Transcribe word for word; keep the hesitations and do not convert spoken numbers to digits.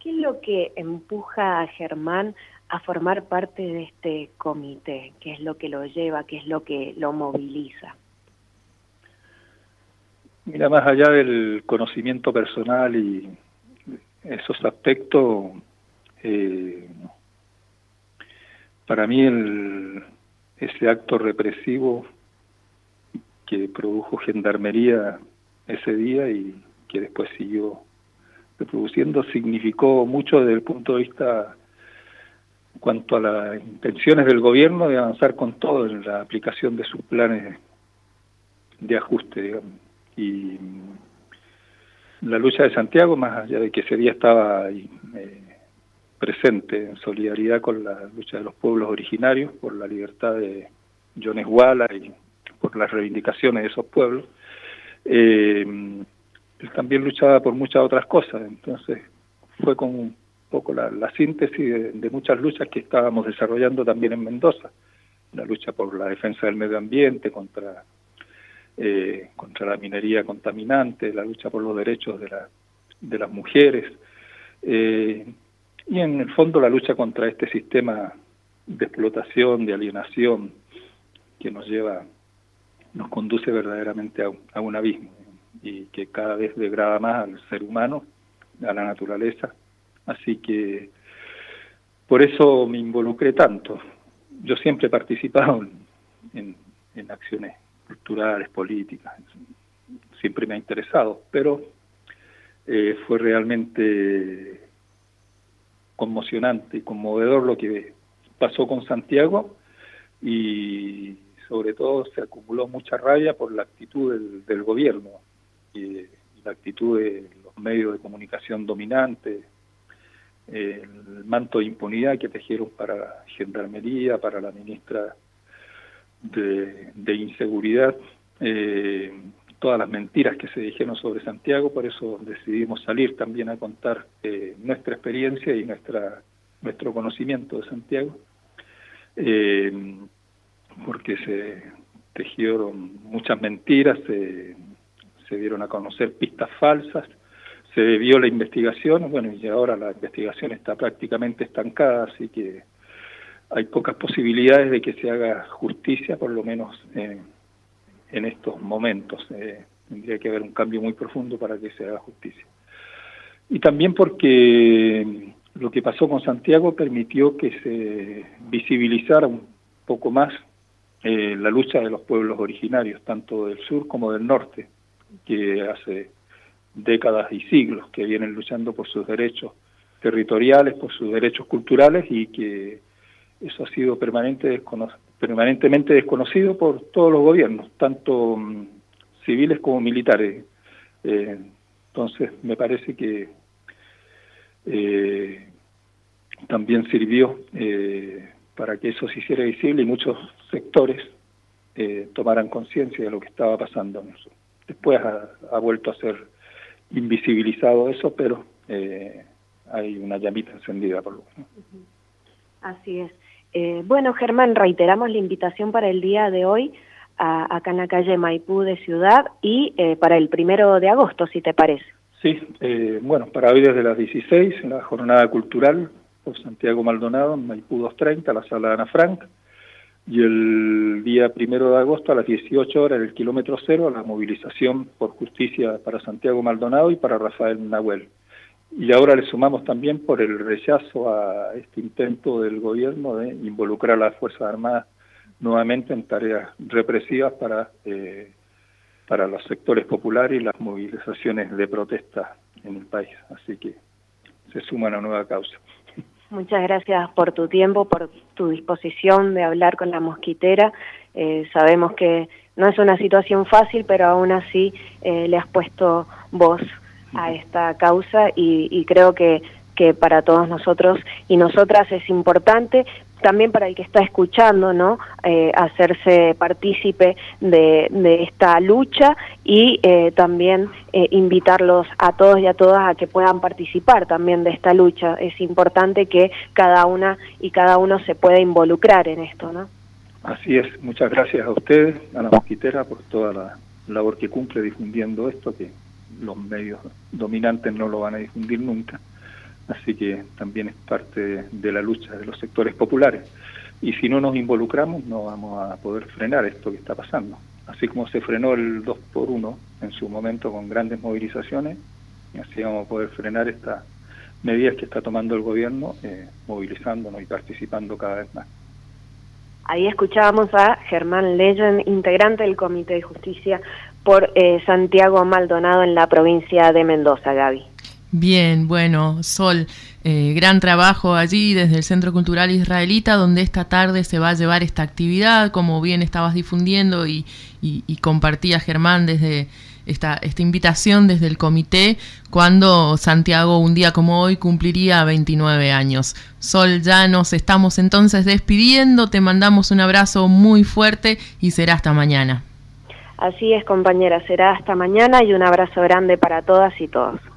¿Qué es lo que empuja a Germán a formar parte de este comité? ¿Qué es lo que lo lleva? ¿Qué es lo que lo moviliza? Mira, más allá del conocimiento personal y esos aspectos, eh, para mí el, ese acto represivo que produjo Gendarmería ese día y que después siguió reproduciendo significó mucho desde el punto de vista en cuanto a las intenciones del gobierno de avanzar con todo en la aplicación de sus planes de ajuste, digamos. Y la lucha de Santiago, más allá de que ese día estaba ahí, eh, presente en solidaridad con la lucha de los pueblos originarios por la libertad de Jones Walla y por las reivindicaciones de esos pueblos, eh, él también luchaba por muchas otras cosas. Entonces fue con un poco la, la síntesis de, de muchas luchas que estábamos desarrollando también en Mendoza, la lucha por la defensa del medio ambiente, contra eh, contra la minería contaminante, la lucha por los derechos de, la, de las mujeres, eh, y en el fondo la lucha contra este sistema de explotación, de alienación, que nos lleva, nos conduce verdaderamente a un, a un abismo, y que cada vez degrada más al ser humano, a la naturaleza. Así que por eso me involucré tanto. Yo siempre he participado en, en, en acciones culturales, políticas, siempre me ha interesado, pero eh, fue realmente conmocionante y conmovedor lo que pasó con Santiago, y sobre todo se acumuló mucha rabia por la actitud del, del gobierno y, y la actitud de los medios de comunicación dominantes, eh, el manto de impunidad que tejieron para Gendarmería, para la ministra de, de Inseguridad, eh, todas las mentiras que se dijeron sobre Santiago. Por eso decidimos salir también a contar eh, nuestra experiencia y nuestra nuestro conocimiento de Santiago, eh, porque se tejieron muchas mentiras, se, se dieron a conocer pistas falsas, se debió la investigación, bueno, y ahora la investigación está prácticamente estancada, así que hay pocas posibilidades de que se haga justicia, por lo menos eh, en estos momentos. Eh, tendría que haber un cambio muy profundo para que se haga justicia. Y también porque lo que pasó con Santiago permitió que se visibilizara un poco más eh, la lucha de los pueblos originarios, tanto del sur como del norte, que hace décadas y siglos que vienen luchando por sus derechos territoriales, por sus derechos culturales, y que eso ha sido permanente descono permanentemente desconocido por todos los gobiernos, tanto um, civiles como militares. Eh, entonces me parece que eh, también sirvió eh, para que eso se hiciera visible y muchos sectores eh, tomaran conciencia de lo que estaba pasando en eso. Después ha, ha vuelto a ser invisibilizado eso, pero eh, hay una llamita encendida por lo menos. Así es. Eh, bueno, Germán, reiteramos la invitación para el día de hoy a, acá en la calle Maipú de Ciudad y eh, para el primero de agosto, si te parece. Sí, eh, bueno, para hoy desde las dieciséis, en la jornada cultural por Santiago Maldonado, en Maipú doscientos treinta, la sala Ana Frank, y el día primero de agosto a las dieciocho horas en el kilómetro cero, la movilización por justicia para Santiago Maldonado y para Rafael Nahuel. Y ahora le sumamos también por el rechazo a este intento del gobierno de involucrar a las Fuerzas Armadas nuevamente en tareas represivas para, eh, para los sectores populares y las movilizaciones de protesta en el país. Así que se suma una nueva causa. Muchas gracias por tu tiempo, por tu disposición de hablar con La Mosquitera. Eh, sabemos que no es una situación fácil, pero aún así eh, le has puesto voz a esta causa y, y creo que, que para todos nosotros y nosotras es importante, también para el que está escuchando, ¿no? Eh, hacerse partícipe de, de esta lucha y eh, también eh, invitarlos a todos y a todas a que puedan participar también de esta lucha. Es importante que cada una y cada uno se pueda involucrar en esto, ¿no? Así es. Muchas gracias a ustedes, a La Mosquitera, por toda la labor que cumple difundiendo esto, que los medios dominantes no lo van a difundir nunca. así que también es parte de, de la lucha de los sectores populares. Y si no nos involucramos, no vamos a poder frenar esto que está pasando. Así como se frenó el dos por uno en su momento con grandes movilizaciones, así vamos a poder frenar estas medidas que está tomando el gobierno, eh, movilizándonos y participando cada vez más. Ahí escuchábamos a Germán Leyen, integrante del Comité de Justicia por eh, Santiago Maldonado en la provincia de Mendoza, Gaby. Bien, bueno, Sol, eh, gran trabajo allí desde el Centro Cultural Israelita, donde esta tarde se va a llevar esta actividad, como bien estabas difundiendo y, y, y compartía Germán desde esta, esta invitación desde el comité, cuando Santiago un día como hoy cumpliría veintinueve años. Sol, ya nos estamos entonces despidiendo, te mandamos un abrazo muy fuerte y será hasta mañana. Así es, compañera, será hasta mañana y un abrazo grande para todas y todos.